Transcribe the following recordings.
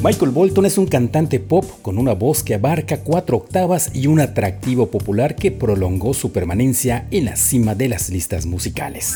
Michael Bolton es un cantante pop con una voz que abarca 4 octavas y un atractivo popular que prolongó su permanencia en la cima de las listas musicales.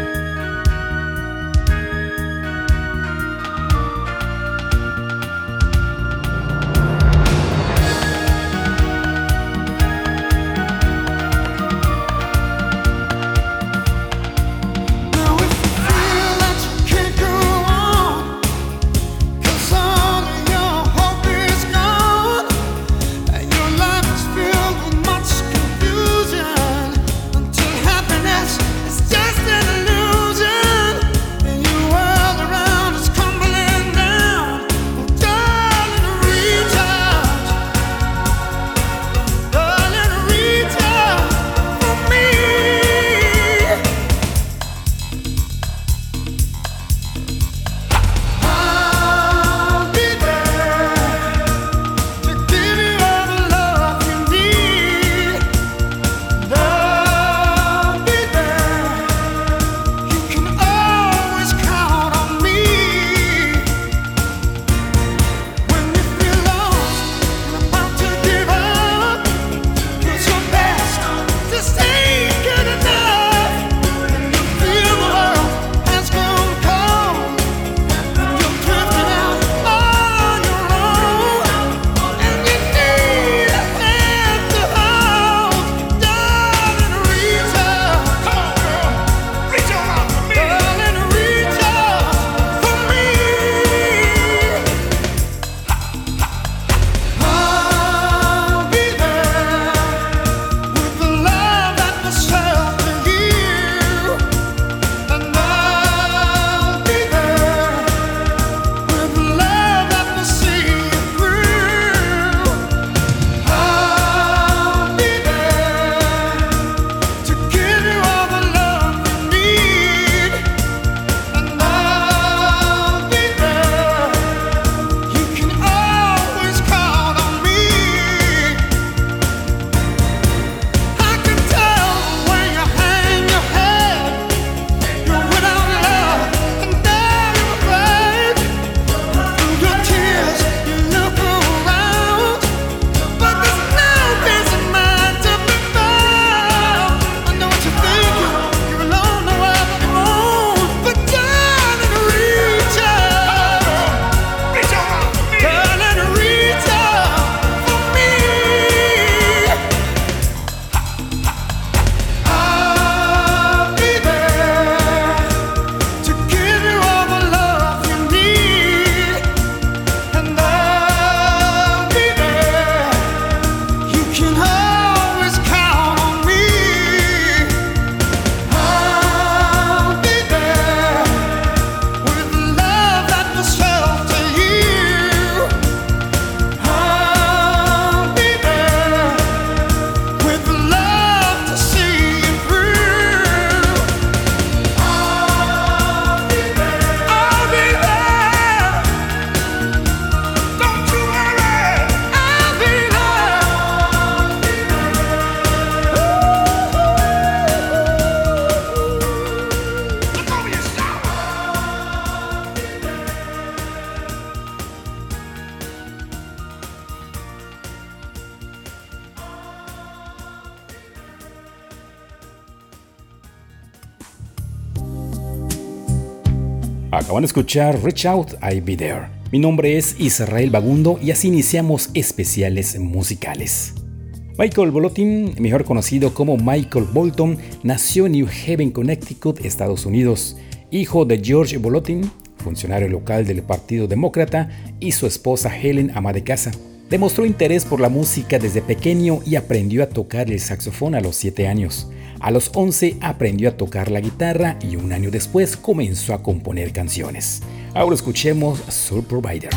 Acaban de escuchar Reach Out, I'll Be There. Mi nombre es Israel Bagundo y así iniciamos especiales musicales. Michael Bolton, mejor conocido como Michael Bolton, nació en New Haven, Connecticut, Estados Unidos, hijo de George Bolton, funcionario local del Partido Demócrata, y su esposa Helen, ama de casa. Demostró interés por la música desde pequeño y aprendió a tocar el saxofón a los 7 años. A los 11 aprendió a tocar la guitarra y un año después comenzó a componer canciones. Ahora escuchemos Soul Provider.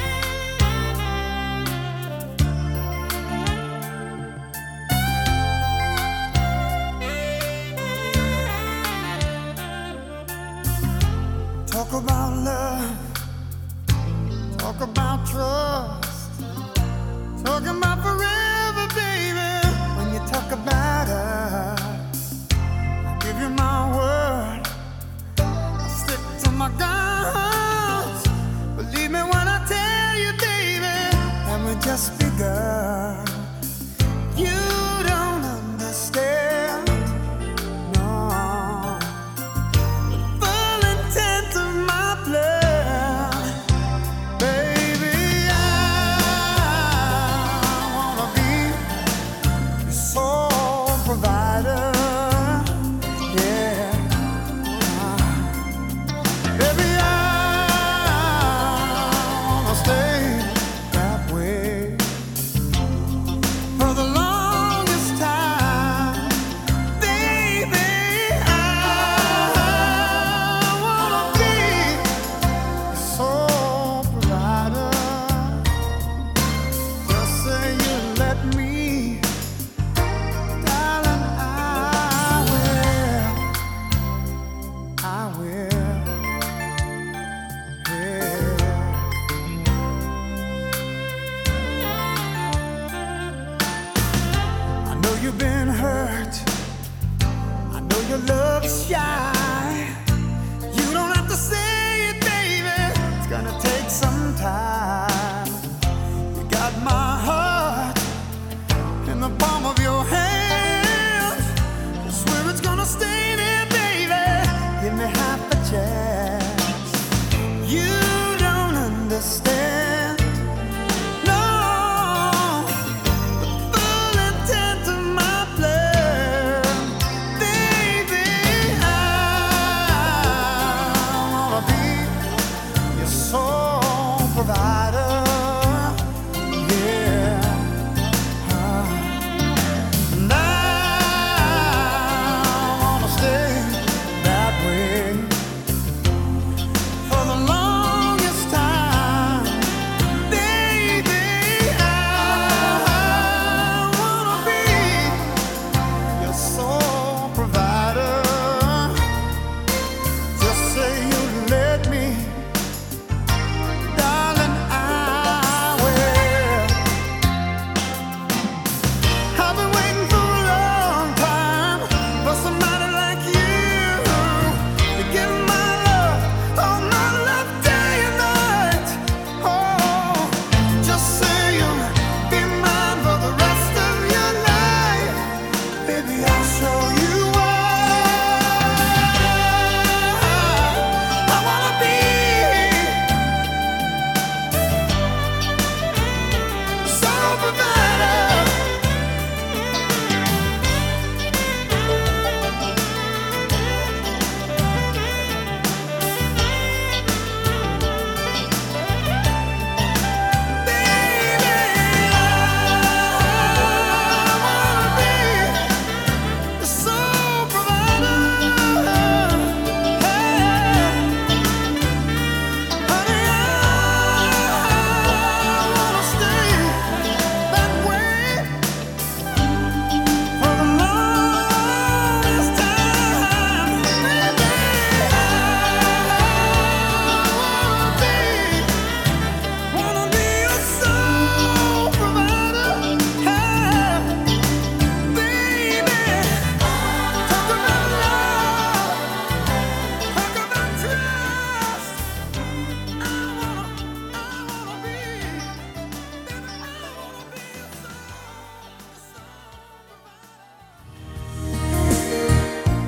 Talk about love, talk about trust, talk about forever, baby. When you talk about us, I give you my word, I stick to my guns. Believe me when I tell you that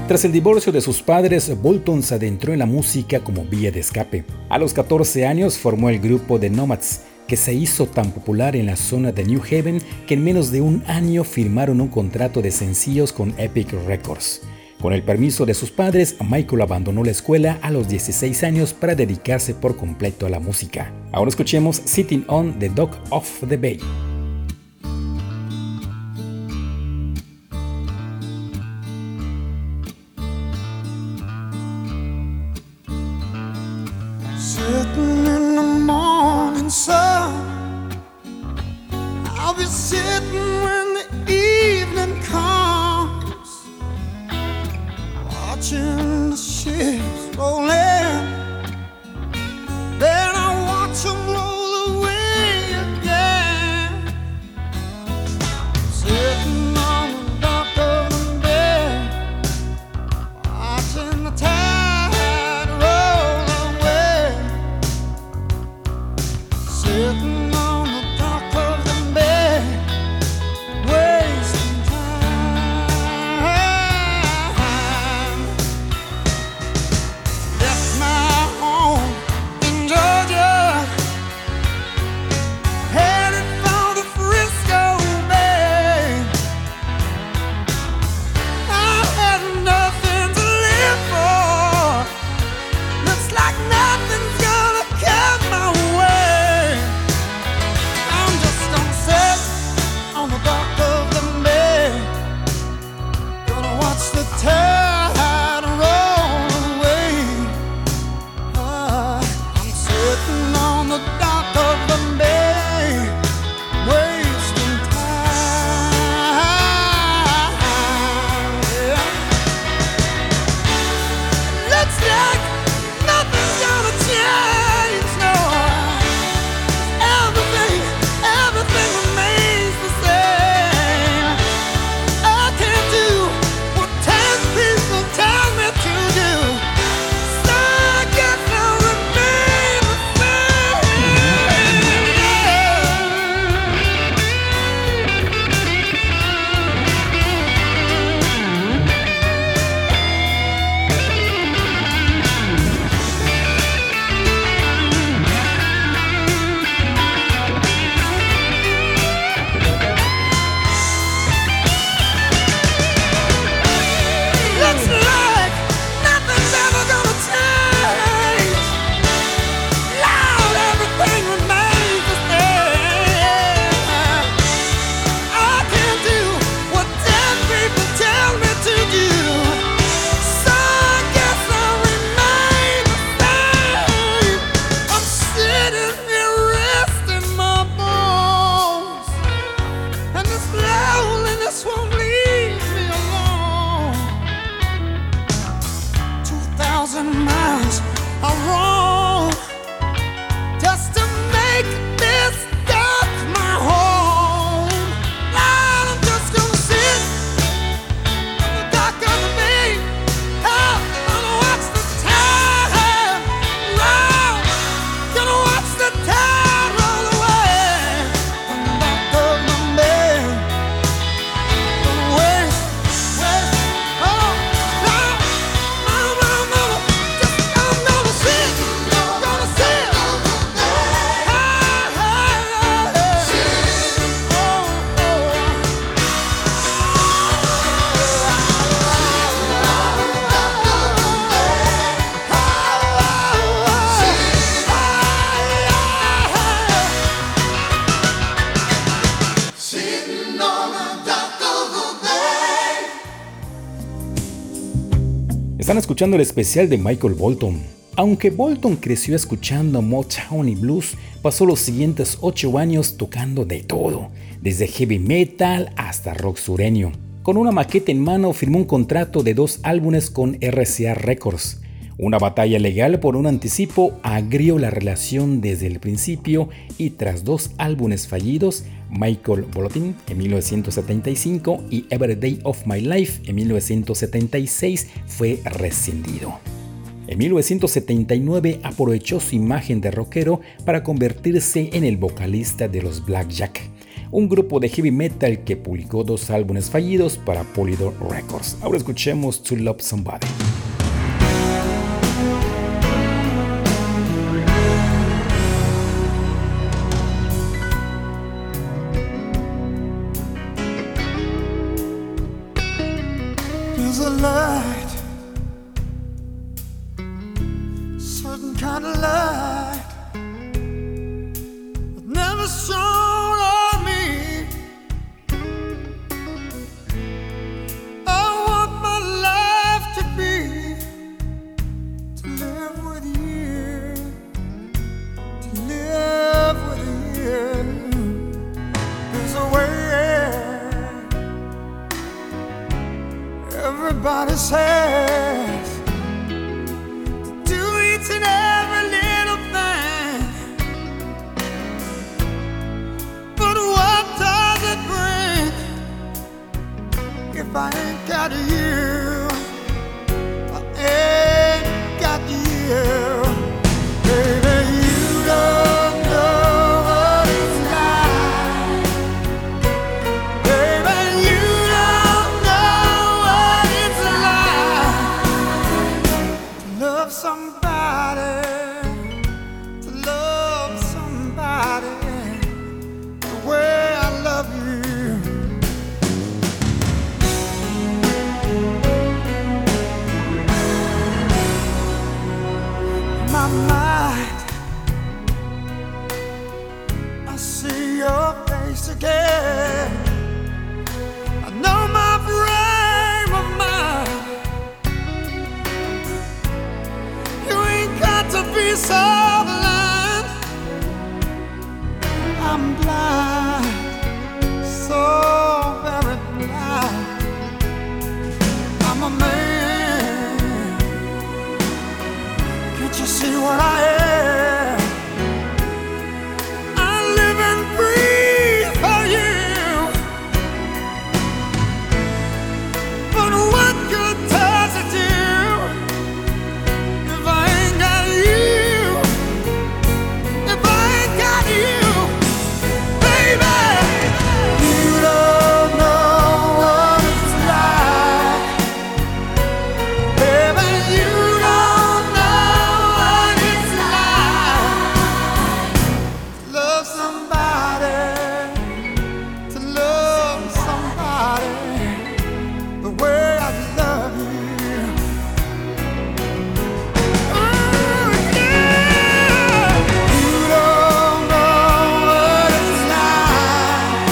Tras el divorcio de sus padres, Bolton se adentró en la música como vía de escape. A los 14 años formó el grupo The Nomads, que se hizo tan popular en la zona de New Haven que en menos de un año firmaron un contrato de sencillos con Epic Records. Con el permiso de sus padres, Michael abandonó la escuela a los 16 años para dedicarse por completo a la música. Ahora escuchemos Sitting on the Dock of the Bay. Sitting in the morning sun, I'll be sitting when the evening comes, watching the ships roll in, then I watch them roll away again. Sitting on the dock of the bay, watching the tide roll away. Sitting on the dock of the bay, wasting time. Left my home in Georgia, headed for the Frisco Bay. I had nothing to live for. Looks like nothing's gonna come my way. I'm just gonna sit on the dock of the bay, gonna watch the tide roll away. I'm sitting on the dock of the bay, wasting time. Yeah. Looks like nothing's gonna change, no. Everything remains the same. I can't do what 10 people tell me to do, so I guess I'll remain the looks like nothing's ever gonna change. Loud, everything remains the same. I can't do what 10 people tell me to do, so I guess I'll remain the same. I'm sitting here resting my bones, and this loneliness won't leave me alone. 2,000 miles I roam just to make this dock my home. Now I'm just gonna sit on the dock of the bay, gonna watch the tide roll, gonna watch the tide roll away. On the dock of the bay, gonna waste, oh, no, I'm gonna sit, sitting on the dock of the bay. Están escuchando el especial de Michael Bolton. Aunque Bolton creció escuchando Motown y blues, pasó los siguientes 8 años tocando de todo, desde heavy metal hasta rock sureño. Con una maqueta en mano firmó un contrato de 2 álbumes con RCA Records. Una batalla legal por un anticipo agrió la relación desde el principio y tras 2 álbumes fallidos, Michael Bolton en 1975 y Every Day of My Life en 1976 fue rescindido. En 1979 aprovechó su imagen de rockero para convertirse en el vocalista de los Blackjack, un grupo de heavy metal que publicó 2 álbumes fallidos para Polydor Records. Ahora escuchemos To Love Somebody. There's a light, certain kind of light that never shone on me. I want my life to be, to live with you, to live with you. There's a way everybody says to do each and every little thing, but what does it bring if I ain't got you? I ain't got you. Baby, you don't know what it's like. Baby, you don't know what it's like to love somebody, to love somebody the way I love you. My mind, I see your face again. I know my frame of mind. You ain't got to be so blind. I'm blind, so very blind. I'm a man. Can't you see what I am? I live and breathe for you. But what good does it do if I ain't got you? If I ain't got you, baby, you don't know what it's like. Baby, you don't know what it's like to love somebody, to love somebody the way I love you. Oh, yeah. You don't know what it's like.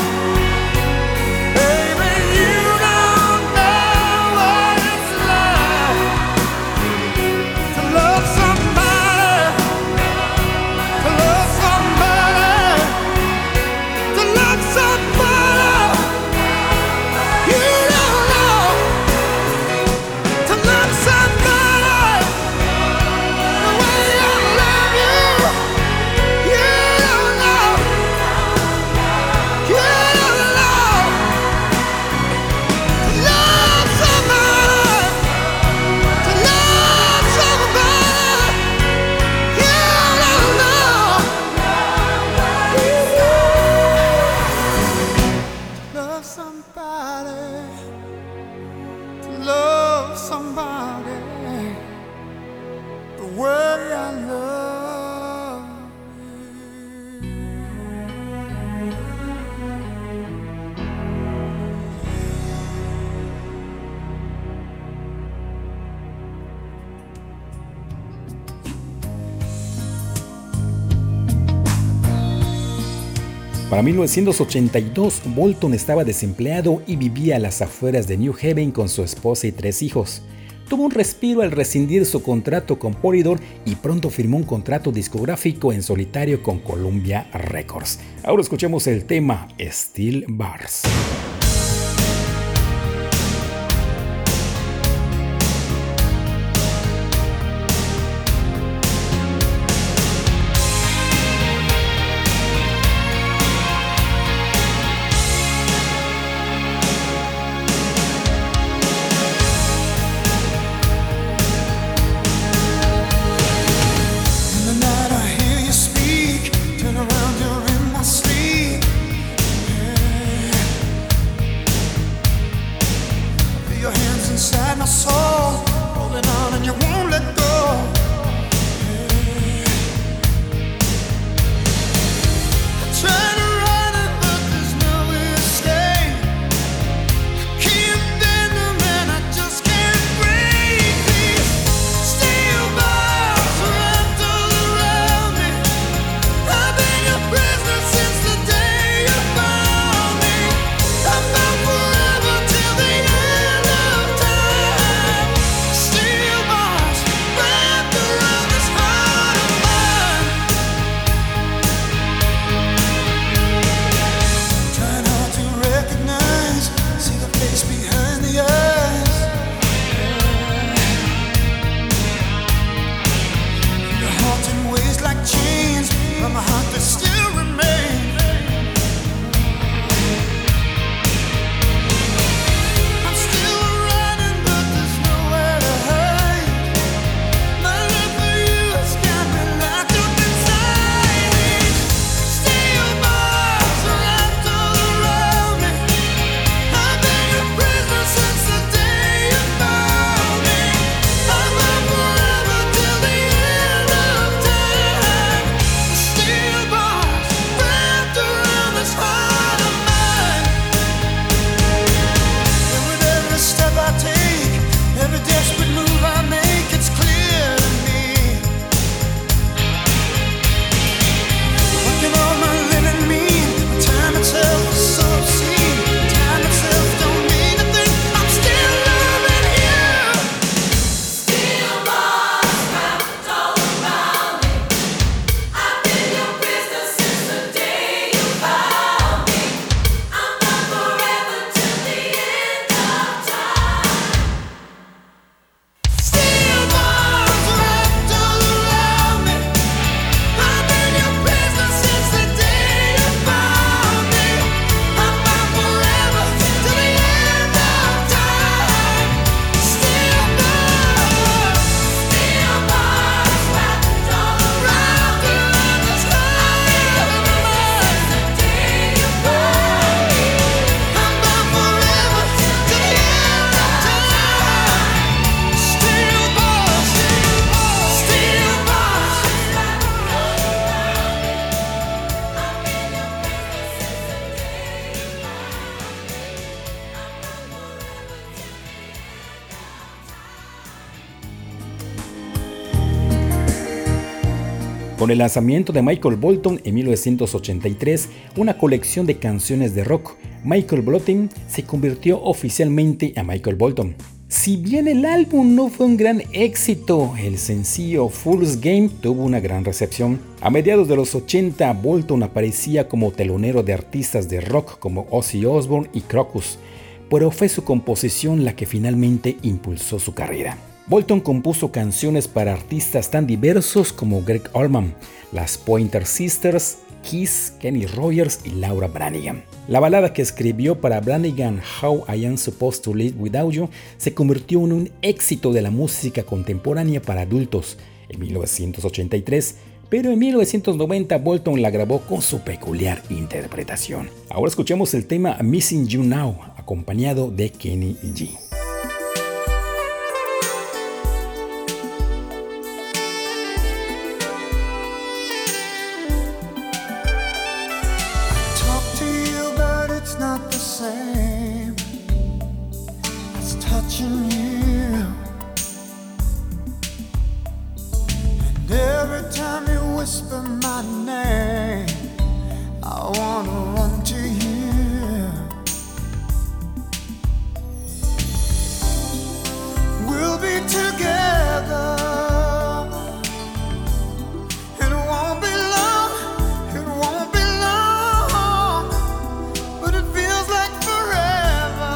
Baby, you don't know what it's like to love somebody, to love somebody, to love somebody. You don't know to love somebody the way I love you. You don't know, you don't know to love somebody, to love somebody. You don't know love somebody, to love somebody the way I love you. Para 1982, Bolton estaba desempleado y vivía a las afueras de New Haven con su esposa y 3 hijos. Tuvo un respiro al rescindir su contrato con Polydor y pronto firmó un contrato discográfico en solitario con Columbia Records. Ahora escuchemos el tema Steel Bars. In the night I hear you speak, turn around, you're in my sleep. Yeah. soul, holding on and you won't let go. I try to run it, but there's nowhere to escape. I can't bend them and I just can't breathe. These steel bars wrapped all around me. I've been your prisoner since the day you found me. I'm bound forever till the end of time. Steel bars wrapped around this heart of mine. Trying hard to recognize, see the face behind the eyes. Your haunting ways like chains from a heart that still remains. I'm still running, but there's nowhere to hide. My love for you has got me locked up inside these steel bars wrapped all around me. I've been your prisoner since the day you found me. I'm bound forever till the end of time. Steel bars wrapped around this heart of mine. And with every step I take, every desperate move I make, it's clear to me. What can all my living mean? Time itself is so obscene. Time itself don't mean a thing. I'm still loving you. Steel bars wrapped all around me. I've been your prisoner since the day you found me. I'm bound forever till the end of time. Steel bars wrapped all around me. I've been your prisoner since the day you found me. I'm bound forever till the end of time. Steel bars wrapped all around this heart of mine. The day you found me. I'm bound forever till the end of time. Steel bars, steel bars. Con el lanzamiento de Michael Bolton en 1983, una colección de canciones de rock, Michael Bolton se convirtió oficialmente a Michael Bolton. Si bien el álbum no fue un gran éxito, el sencillo Fool's Game tuvo una gran recepción. A mediados de los 80, Bolton aparecía como telonero de artistas de rock como Ozzy Osbourne y Crocus, pero fue su composición la que finalmente impulsó su carrera. Bolton compuso canciones para artistas tan diversos como Greg Allman, las Pointer Sisters, Kiss, Kenny Rogers y Laura Branigan. La balada que escribió para Branigan, How I Am Supposed to Live Without You, se convirtió en un éxito de la música contemporánea para adultos en 1983, pero en 1990 Bolton la grabó con su peculiar interpretación. Ahora escuchemos el tema Missing You Now, acompañado de Kenny G. Talk to you, but it's not the same as touching you. And every time you whisper my name, I wanna run to you. We'll be together. It won't be long, it won't be long, but it feels like forever.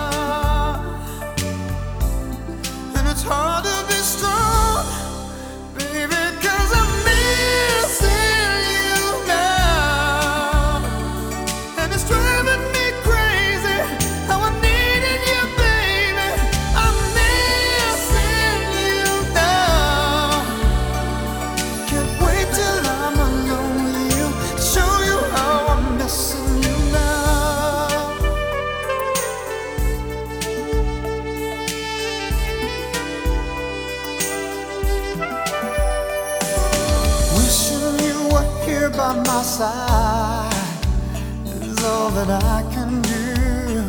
And it's hard to be strong, baby, 'cause I'm missing you now. by my side is all that I can do.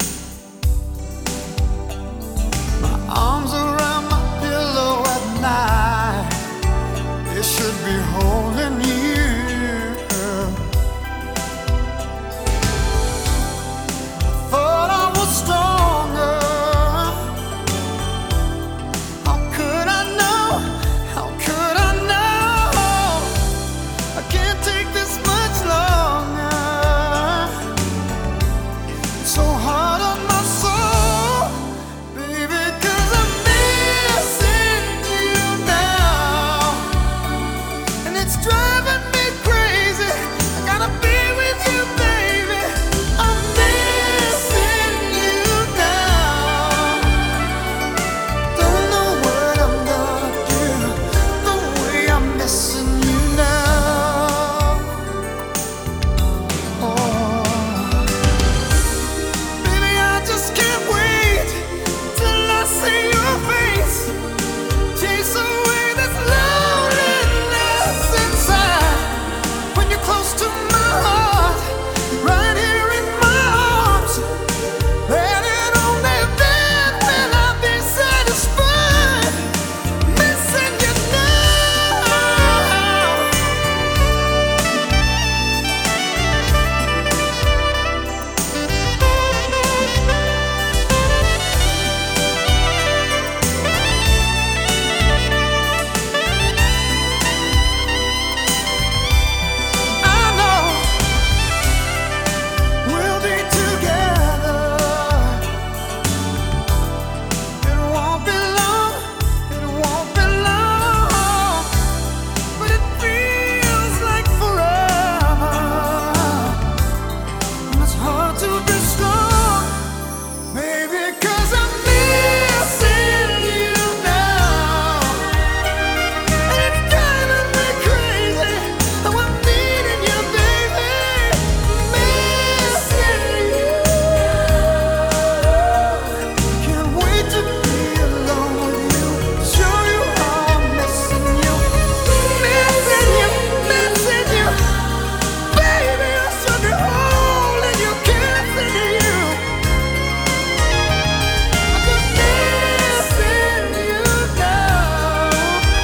My arms around my pillow at night, they should be holding you. Thought I was stronger. How could I know? How could I know? I can't take this much longer. It's so hard on my soul, baby, 'cause I'm missing you now, and it's driving me crazy. I gotta be with you, baby. I'm missing you now. Don't know what I'm gonna do, the way I'm missing you now. Oh, baby, I just can't wait till I see your face. Chase away this loneliness inside. When you're close to my heart, right here in my arms, and it only then will I be satisfied. Missing you now. I know we'll be together. It won't be long, it won't be long, but it feels like forever. And it's hard to be strong, maybe 'cause I'm missing you now. And it's driving me crazy. Oh, I'm needing you, baby. Missing you. Can't wait to be alone with you. Show you how I'm missing you. Missing you, missing you. Baby, I should be holding you, kissing you. I'm just missing you now.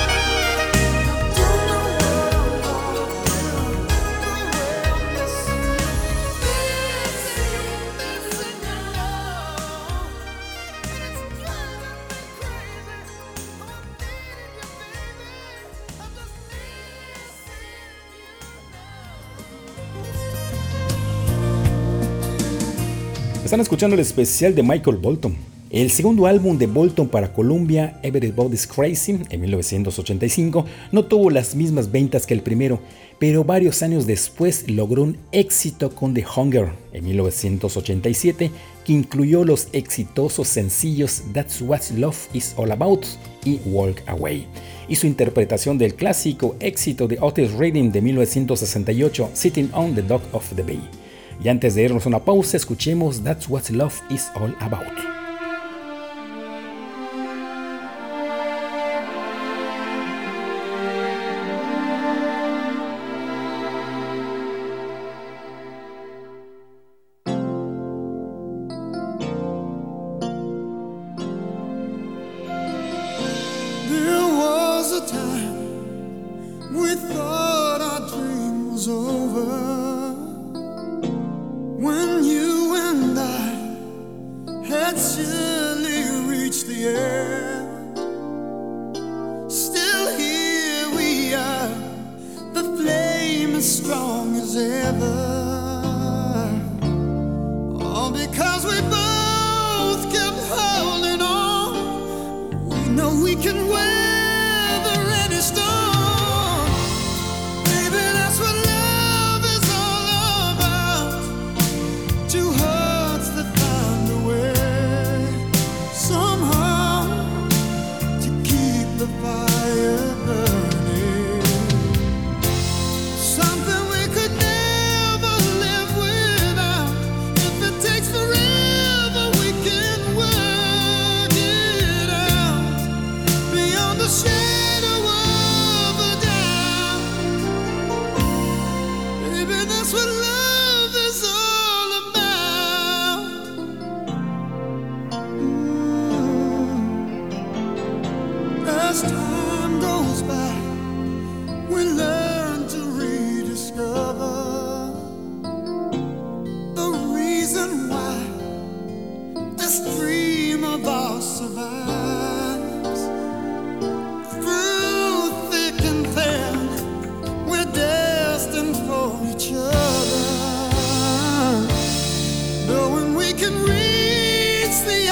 Don't know what I'm gonna do, the way I'm missing you. Missing you, missing you now. And it's driving me crazy. Oh, I'm needing you, baby. I'm just missing you now. Están escuchando el especial de Michael Bolton. El segundo álbum de Bolton para Columbia, Everybody's Crazy, en 1985, no tuvo las mismas ventas que el primero, pero varios años después logró un éxito con The Hunger, en 1987, que incluyó los exitosos sencillos That's What Love Is All About y Walk Away, y su interpretación del clásico éxito de Otis Redding de 1968, Sitting on the Dock of the Bay. Y antes de irnos a una pausa, escuchemos That's What Love Is All About. There was a time we thought our dream was over, when you and I had surely reached the end. Still here we are, the flame as strong as ever, all because we both kept holding on. We know we can weather any storm. Baby, that's what love is all about. Two hearts that find a way somehow to keep the fire burning. Something we could never live without. If it takes forever, we can work it out. stream of our survives. Through thick and thin, we're destined for each other, knowing we can reach the